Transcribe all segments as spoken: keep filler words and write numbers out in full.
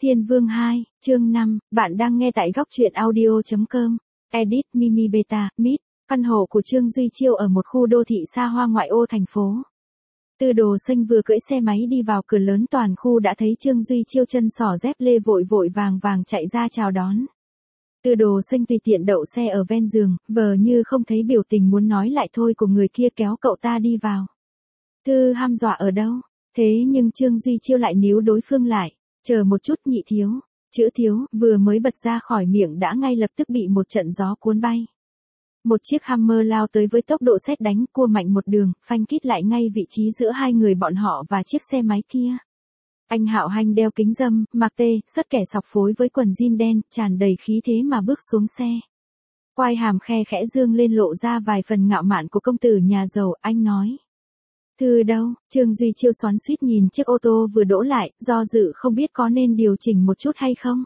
Thiên Vương hai, chương năm, bạn đang nghe tại góc truyện audio chấm com. Edit Mimi Beta, Mít, căn hộ của Trương Duy Chiêu ở một khu đô thị xa hoa ngoại ô thành phố. Tư Đồ Xanh vừa cưỡi xe máy đi vào cửa lớn toàn khu đã thấy Trương Duy Chiêu chân xỏ dép lê vội vội vàng vàng chạy ra chào đón. Tư Đồ Xanh tùy tiện đậu xe ở ven giường, vờ như không thấy biểu tình muốn nói lại thôi của người kia kéo cậu ta đi vào. Thư hăm dọa ở đâu? Thế nhưng Trương Duy Chiêu lại níu đối phương lại. Chờ một chút nhị thiếu, chữ thiếu, vừa mới bật ra khỏi miệng đã ngay lập tức bị một trận gió cuốn bay. Một chiếc Hammer lao tới với tốc độ sét đánh, cua mạnh một đường, phanh kít lại ngay vị trí giữa hai người bọn họ và chiếc xe máy kia. Anh Hạo Hanh đeo kính râm, mặc tê, sất kẻ sọc phối với quần jean đen, tràn đầy khí thế mà bước xuống xe. Quai hàm khe khẽ dương lên lộ ra vài phần ngạo mạn của công tử nhà giàu, anh nói. Thư đâu? Trương Duy Chiêu xoắn xuýt nhìn chiếc ô tô vừa đỗ lại, do dự không biết có nên điều chỉnh một chút hay không.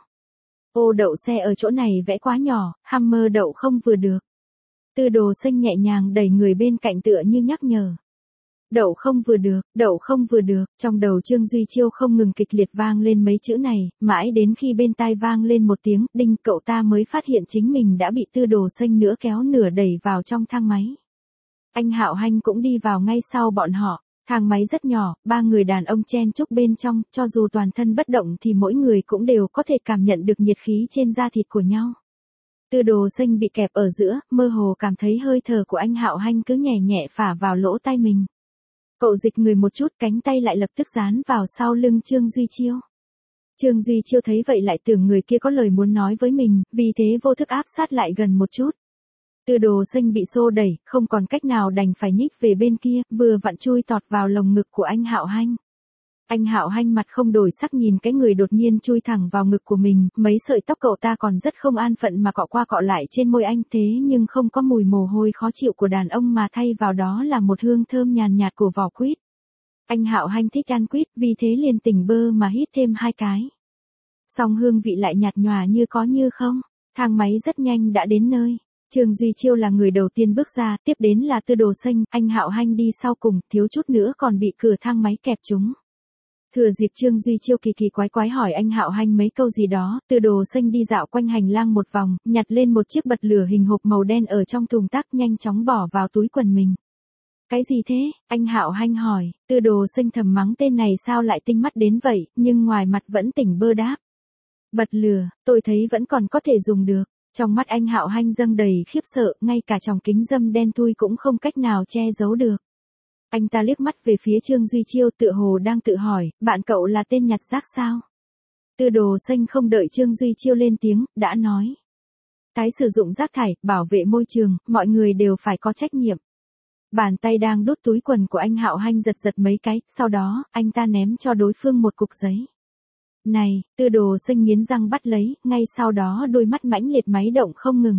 Ô đậu xe ở chỗ này vẽ quá nhỏ, Hammer đậu không vừa được. Tư Đồ Xanh nhẹ nhàng đẩy người bên cạnh tựa như nhắc nhở. Đậu không vừa được, đậu không vừa được, trong đầu Trương Duy Chiêu không ngừng kịch liệt vang lên mấy chữ này, mãi đến khi bên tai vang lên một tiếng, đinh, cậu ta mới phát hiện chính mình đã bị Tư Đồ Xanh nửa kéo nửa đẩy vào trong thang máy. Anh Hạo Hanh cũng đi vào ngay sau bọn họ, thang máy rất nhỏ, ba người đàn ông chen chúc bên trong, cho dù toàn thân bất động thì mỗi người cũng đều có thể cảm nhận được nhiệt khí trên da thịt của nhau. Tư Đồ Xanh bị kẹp ở giữa, mơ hồ cảm thấy hơi thở của anh Hạo Hanh cứ nhẹ nhẹ phả vào lỗ tai mình. Cậu dịch người một chút, cánh tay lại lập tức dán vào sau lưng Trương Duy Chiêu. Trương Duy Chiêu thấy vậy lại tưởng người kia có lời muốn nói với mình, vì thế vô thức áp sát lại gần một chút. Tư Đồ Xanh bị xô đẩy, không còn cách nào đành phải nhích về bên kia, vừa vặn chui tọt vào lồng ngực của anh Hạo Hanh. Anh Hạo Hanh mặt không đổi sắc nhìn cái người đột nhiên chui thẳng vào ngực của mình, mấy sợi tóc cậu ta còn rất không an phận mà cọ qua cọ lại trên môi anh, thế nhưng không có mùi mồ hôi khó chịu của đàn ông mà thay vào đó là một hương thơm nhàn nhạt của vỏ quýt. Anh Hạo Hanh thích ăn quýt, vì thế liền tỉnh bơ mà hít thêm hai cái. Song hương vị lại nhạt nhòa như có như không, thang máy rất nhanh đã đến nơi. Trương Duy Chiêu là người đầu tiên bước ra, tiếp đến là Tư Đồ Xanh, anh Hạo Hanh đi sau cùng, thiếu chút nữa còn bị cửa thang máy kẹp trúng. Thừa dịp Trương Duy Chiêu kỳ kỳ quái quái hỏi anh Hạo Hanh mấy câu gì đó, Tư Đồ Xanh đi dạo quanh hành lang một vòng, nhặt lên một chiếc bật lửa hình hộp màu đen ở trong thùng tắc nhanh chóng bỏ vào túi quần mình. Cái gì thế? Anh Hạo Hanh hỏi, Tư Đồ Xanh thầm mắng tên này sao lại tinh mắt đến vậy, nhưng ngoài mặt vẫn tỉnh bơ đáp. Bật lửa, tôi thấy vẫn còn có thể dùng được. Trong mắt anh Hạo Hanh dâng đầy khiếp sợ, ngay cả tròng kính râm đen thui cũng không cách nào che giấu được. Anh ta liếc mắt về phía Trương Duy Chiêu tựa hồ đang tự hỏi, bạn cậu là tên nhặt rác sao? Tư Đồ Xanh không đợi Trương Duy Chiêu lên tiếng, đã nói. Tái sử dụng rác thải, bảo vệ môi trường, mọi người đều phải có trách nhiệm. Bàn tay đang đút túi quần của anh Hạo Hanh giật giật mấy cái, sau đó, anh ta ném cho đối phương một cục giấy. Này, Tư Đồ Xanh nghiến răng bắt lấy, ngay sau đó đôi mắt mãnh liệt máy động không ngừng.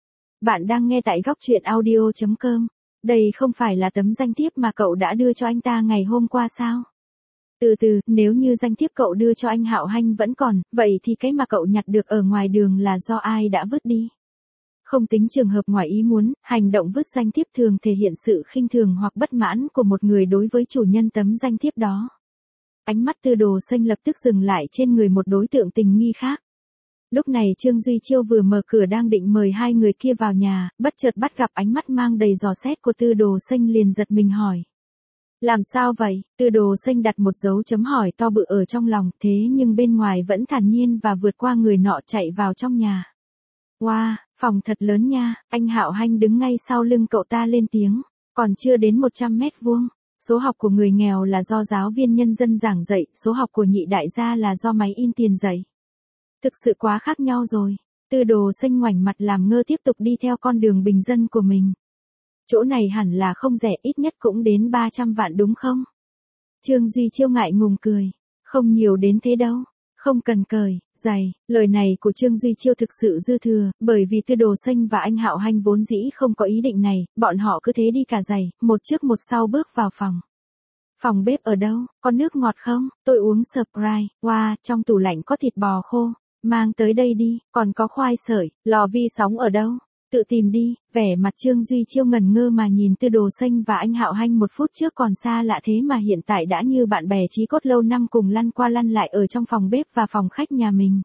Bạn đang nghe tại góc truyện audio chấm com. Đây không phải là tấm danh thiếp mà cậu đã đưa cho anh ta ngày hôm qua sao? Từ từ, nếu như danh thiếp cậu đưa cho anh Hạo Hanh vẫn còn, vậy thì cái mà cậu nhặt được ở ngoài đường là do ai đã vứt đi? Không tính trường hợp ngoài ý muốn, hành động vứt danh thiếp thường thể hiện sự khinh thường hoặc bất mãn của một người đối với chủ nhân tấm danh thiếp đó. Ánh mắt Tư Đồ Xanh lập tức dừng lại trên người một đối tượng tình nghi khác. Lúc này Trương Duy Chiêu vừa mở cửa đang định mời hai người kia vào nhà, bất chợt bắt gặp ánh mắt mang đầy dò xét của Tư Đồ Xanh liền giật mình hỏi. Làm sao vậy? Tư Đồ Xanh đặt một dấu chấm hỏi to bự ở trong lòng, thế nhưng bên ngoài vẫn thản nhiên và vượt qua người nọ chạy vào trong nhà. Wow, phòng thật lớn nha, anh Hạo Hanh đứng ngay sau lưng cậu ta lên tiếng, còn chưa đến một trăm mét vuông. Số học của người nghèo là do giáo viên nhân dân giảng dạy, số học của nhị đại gia là do máy in tiền dạy. Thực sự quá khác nhau rồi. Tư Đồ Xanh ngoảnh mặt làm ngơ tiếp tục đi theo con đường bình dân của mình. Chỗ này hẳn là không rẻ, ít nhất cũng đến ba trăm vạn đúng không? Trương Duy Chiêu ngại ngùng cười. Không nhiều đến thế đâu. Không cần cởi, giày. Lời này của Trương Duy Chiêu thực sự dư thừa, bởi vì Tư Đồ Xanh và anh Hạo Hanh vốn dĩ không có ý định này, bọn họ cứ thế đi cả giày, một trước một sau bước vào phòng. Phòng bếp ở đâu? Có nước ngọt không? Tôi uống Sprite. Wow, trong tủ lạnh có thịt bò khô. Mang tới đây đi, còn có khoai sợi, lò vi sóng ở đâu? Tự tìm đi, vẻ mặt Trương Duy Chiêu ngẩn ngơ mà nhìn Tư Đồ Xanh và anh Hạo Hanh một phút trước còn xa lạ thế mà hiện tại đã như bạn bè chí cốt lâu năm cùng lăn qua lăn lại ở trong phòng bếp và phòng khách nhà mình.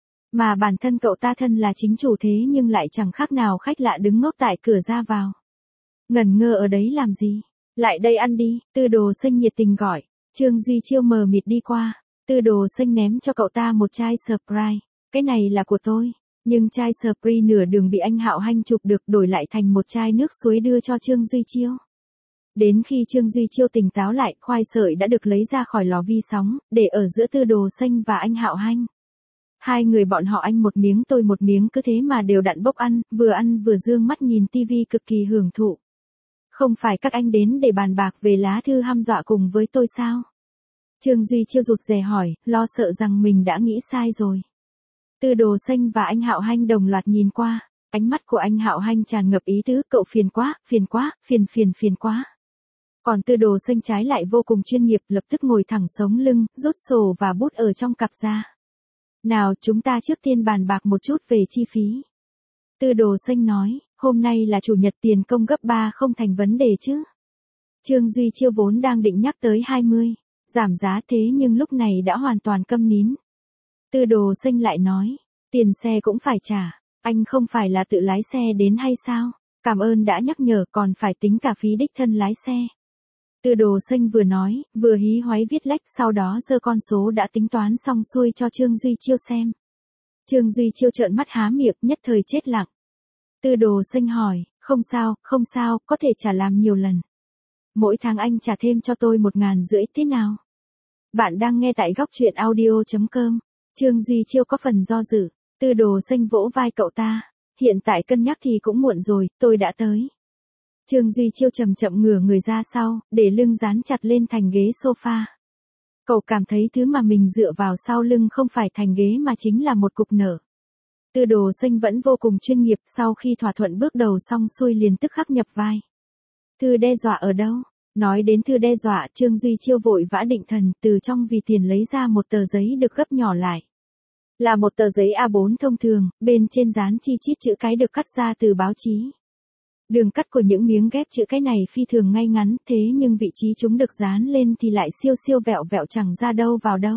Mà bản thân cậu ta thân là chính chủ thế nhưng lại chẳng khác nào khách lạ đứng ngốc tại cửa ra vào. Ngẩn ngơ ở đấy làm gì? Lại đây ăn đi, Tư Đồ Xanh nhiệt tình gọi. Trương Duy Chiêu mờ mịt đi qua. Tư Đồ Xanh ném cho cậu ta một chai Sprite. Cái này là của tôi. Nhưng chai Sprite nửa đường bị anh Hạo Hanh chụp được đổi lại thành một chai nước suối đưa cho Trương Duy Chiêu. Đến khi Trương Duy Chiêu tỉnh táo lại, khoai sợi đã được lấy ra khỏi lò vi sóng, để ở giữa Tư Đồ Xanh và anh Hạo Hanh. Hai người bọn họ anh một miếng tôi một miếng cứ thế mà đều đặn bốc ăn, vừa ăn vừa dương mắt nhìn tivi cực kỳ hưởng thụ. Không phải các anh đến để bàn bạc về lá thư hăm dọa cùng với tôi sao? Trương Duy Chiêu rụt rè hỏi, lo sợ rằng mình đã nghĩ sai rồi. Tư Đồ Xanh và anh Hạo Hanh đồng loạt nhìn qua, ánh mắt của anh Hạo Hanh tràn ngập ý tứ, cậu phiền quá, phiền quá, phiền phiền phiền quá. Còn Tư Đồ Xanh trái lại vô cùng chuyên nghiệp, lập tức ngồi thẳng sống lưng, rút sổ và bút ở trong cặp ra. Nào chúng ta trước tiên bàn bạc một chút về chi phí. Tư Đồ Xanh nói, hôm nay là chủ nhật tiền công gấp ba không thành vấn đề chứ. Trương Duy Chiêu vốn đang định nhắc tới hai mươi, giảm giá thế nhưng lúc này đã hoàn toàn câm nín. Tư Đồ Xanh lại nói, tiền xe cũng phải trả, anh không phải là tự lái xe đến hay sao? Cảm ơn đã nhắc nhở còn phải tính cả phí đích thân lái xe. Tư Đồ Xanh vừa nói, vừa hí hoáy viết lách sau đó giơ con số đã tính toán xong xuôi cho Trương Duy Chiêu xem. Trương Duy Chiêu trợn mắt há miệng nhất thời chết lặng. Tư Đồ Xanh hỏi, không sao, không sao, có thể trả làm nhiều lần. Mỗi tháng anh trả thêm cho tôi một ngàn rưỡi thế nào? Bạn đang nghe tại góc truyện audio chấm com. Trương Duy Chiêu có phần do dự, Tư Đồ Xanh vỗ vai cậu ta, hiện tại cân nhắc thì cũng muộn rồi, tôi đã tới. Trương Duy Chiêu chậm chậm ngửa người ra sau, để lưng dán chặt lên thành ghế sofa. Cậu cảm thấy thứ mà mình dựa vào sau lưng không phải thành ghế mà chính là một cục nở. Tư Đồ Xanh vẫn vô cùng chuyên nghiệp, sau khi thỏa thuận bước đầu xong xuôi liền tức khắc nhập vai. Thư đe dọa ở đâu? Nói đến thư đe dọa, Trương Duy Chiêu vội vã định thần, từ trong vì tiền lấy ra một tờ giấy được gấp nhỏ lại. Là một tờ giấy A bốn thông thường, bên trên dán chi chít chữ cái được cắt ra từ báo chí. Đường cắt của những miếng ghép chữ cái này phi thường ngay ngắn, thế nhưng vị trí chúng được dán lên thì lại siêu siêu vẹo vẹo chẳng ra đâu vào đâu.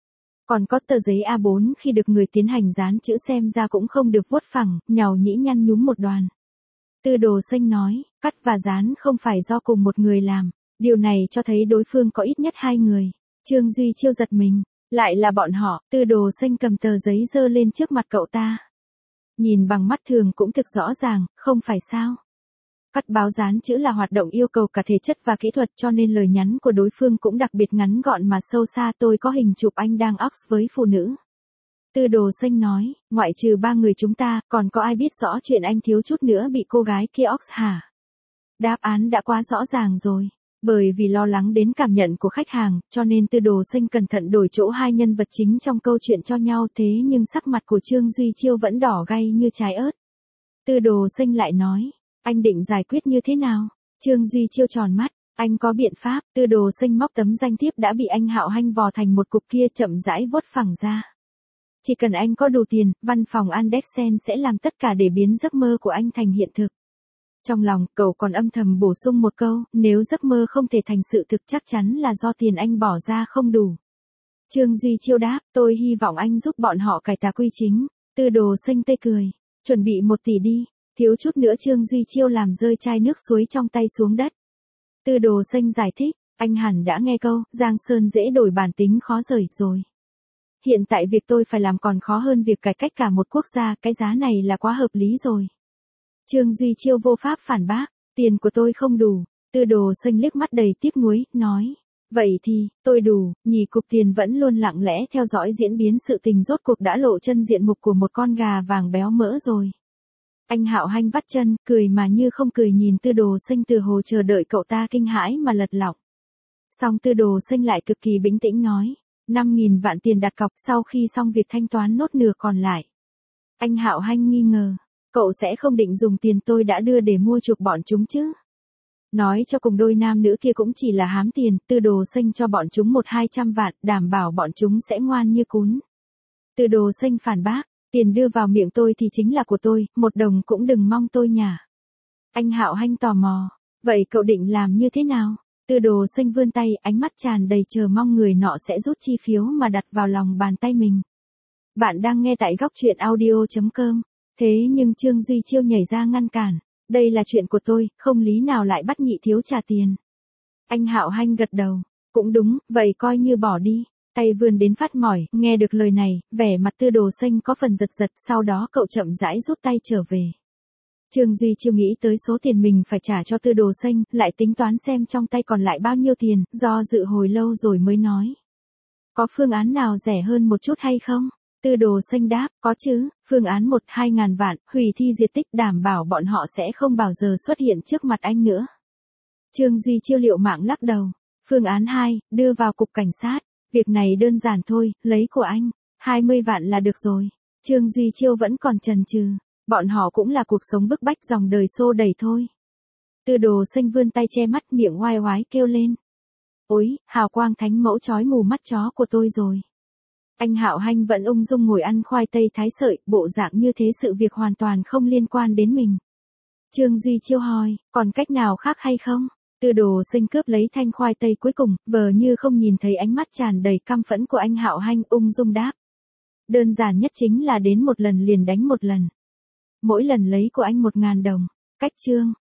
Còn có tờ giấy A bốn khi được người tiến hành dán chữ xem ra cũng không được vuốt phẳng, nhàu nhĩ nhăn nhúm một đoàn. Tư Đồ Xanh nói, cắt và dán không phải do cùng một người làm, điều này cho thấy đối phương có ít nhất hai người. Trương Duy Chiêu giật mình, lại là bọn họ. Tư Đồ Xanh cầm tờ giấy giơ lên trước mặt cậu ta. Nhìn bằng mắt thường cũng thực rõ ràng, không phải sao? Cắt báo dán chữ là hoạt động yêu cầu cả thể chất và kỹ thuật cho nên lời nhắn của đối phương cũng đặc biệt ngắn gọn mà sâu xa. Tôi có hình chụp anh đang ox với phụ nữ. Tư Đồ Xanh nói, ngoại trừ ba người chúng ta, còn có ai biết rõ chuyện anh thiếu chút nữa bị cô gái kia ox hả? Đáp án đã quá rõ ràng rồi. Bởi vì lo lắng đến cảm nhận của khách hàng, cho nên Tư Đồ Xanh cẩn thận đổi chỗ hai nhân vật chính trong câu chuyện cho nhau, thế nhưng sắc mặt của Trương Duy Chiêu vẫn đỏ gay như trái ớt. Tư Đồ Xanh lại nói, anh định giải quyết như thế nào? Trương Duy Chiêu tròn mắt, anh có biện pháp. Tư Đồ Xanh móc tấm danh thiếp đã bị anh Hạo Hanh vò thành một cục kia chậm rãi vuốt phẳng ra. Chỉ cần anh có đủ tiền, văn phòng Andersen sẽ làm tất cả để biến giấc mơ của anh thành hiện thực. Trong lòng, cậu còn âm thầm bổ sung một câu, nếu giấc mơ không thể thành sự thực chắc chắn là do tiền anh bỏ ra không đủ. Trương Duy Chiêu đáp, tôi hy vọng anh giúp bọn họ cải tà quy chính. Tư Đồ Xanh tê cười, chuẩn bị một tỷ đi, thiếu chút nữa Trương Duy Chiêu làm rơi chai nước suối trong tay xuống đất. Tư Đồ Xanh giải thích, anh hẳn đã nghe câu, Giang Sơn dễ đổi bản tính khó rời rồi. Hiện tại việc tôi phải làm còn khó hơn việc cải cách cả một quốc gia, cái giá này là quá hợp lý rồi. Trương Duy Chiêu vô pháp phản bác, tiền của tôi không đủ. Tư Đồ Xanh liếc mắt đầy tiếc nuối, nói, vậy thì, tôi đủ. Nhì cục tiền vẫn luôn lặng lẽ theo dõi diễn biến sự tình rốt cuộc đã lộ chân diện mục của một con gà vàng béo mỡ rồi. Anh Hạo Hanh vắt chân, cười mà như không cười nhìn Tư Đồ Xanh từ hồ chờ đợi cậu ta kinh hãi mà lật lọng. Xong Tư Đồ Xanh lại cực kỳ bình tĩnh nói, năm nghìn vạn tiền đặt cọc sau khi xong việc thanh toán nốt nửa còn lại. Anh Hạo Hanh nghi ngờ, cậu sẽ không định dùng tiền tôi đã đưa để mua chuộc bọn chúng chứ? Nói cho cùng đôi nam nữ kia cũng chỉ là hám tiền, Tư Đồ Xanh cho bọn chúng một hai trăm vạn, đảm bảo bọn chúng sẽ ngoan như cún. Tư Đồ Xanh phản bác, Tiền đưa vào miệng tôi thì chính là của tôi, một đồng cũng đừng mong tôi nhả. Anh Hạo Hanh tò mò, vậy cậu định làm như thế nào? Tư Đồ Xanh vươn tay, ánh mắt tràn đầy chờ mong người nọ sẽ rút chi phiếu mà đặt vào lòng bàn tay mình. Bạn đang nghe tại góc truyện audio.com. Thế nhưng Trương Duy Chiêu nhảy ra ngăn cản. Đây là chuyện của tôi, không lý nào lại bắt Nhị Thiếu trả tiền. Anh Hạo Hanh gật đầu. Cũng đúng, vậy coi như bỏ đi. Tay vươn đến phát mỏi, nghe được lời này, vẻ mặt Tư Đồ Xanh có phần giật giật, sau đó cậu chậm rãi rút tay trở về. Trương Duy Chiêu nghĩ tới số tiền mình phải trả cho Tư Đồ Xanh, lại tính toán xem trong tay còn lại bao nhiêu tiền, do dự hồi lâu rồi mới nói. Có phương án nào rẻ hơn một chút hay không? Tư Đồ Xanh đáp, có chứ, phương án một hai ngàn vạn, hủy thi diệt tích đảm bảo bọn họ sẽ không bao giờ xuất hiện trước mặt anh nữa. Trương Duy Chiêu liệu mạng lắc đầu. Phương án hai, đưa vào cục cảnh sát. Việc này đơn giản thôi, lấy của anh, hai mươi vạn là được rồi. Trương Duy Chiêu vẫn còn chần chừ. Bọn họ cũng là cuộc sống bức bách dòng đời xô đẩy thôi. Tư Đồ Xanh vươn tay che mắt miệng oai oái kêu lên. Ôi, hào quang thánh mẫu chói mù mắt chó của tôi rồi. Anh Hạo Hanh vẫn ung dung ngồi ăn khoai tây thái sợi, bộ dạng như thế sự việc hoàn toàn không liên quan đến mình. Trương Duy Chiêu hỏi, còn cách nào khác hay không? Tư Đồ Xanh cướp lấy thanh khoai tây cuối cùng, vờ như không nhìn thấy ánh mắt tràn đầy căm phẫn của anh Hạo Hanh, ung dung đáp. Đơn giản nhất chính là đến một lần liền đánh một lần. Mỗi lần lấy của anh một ngàn đồng. Cách chương.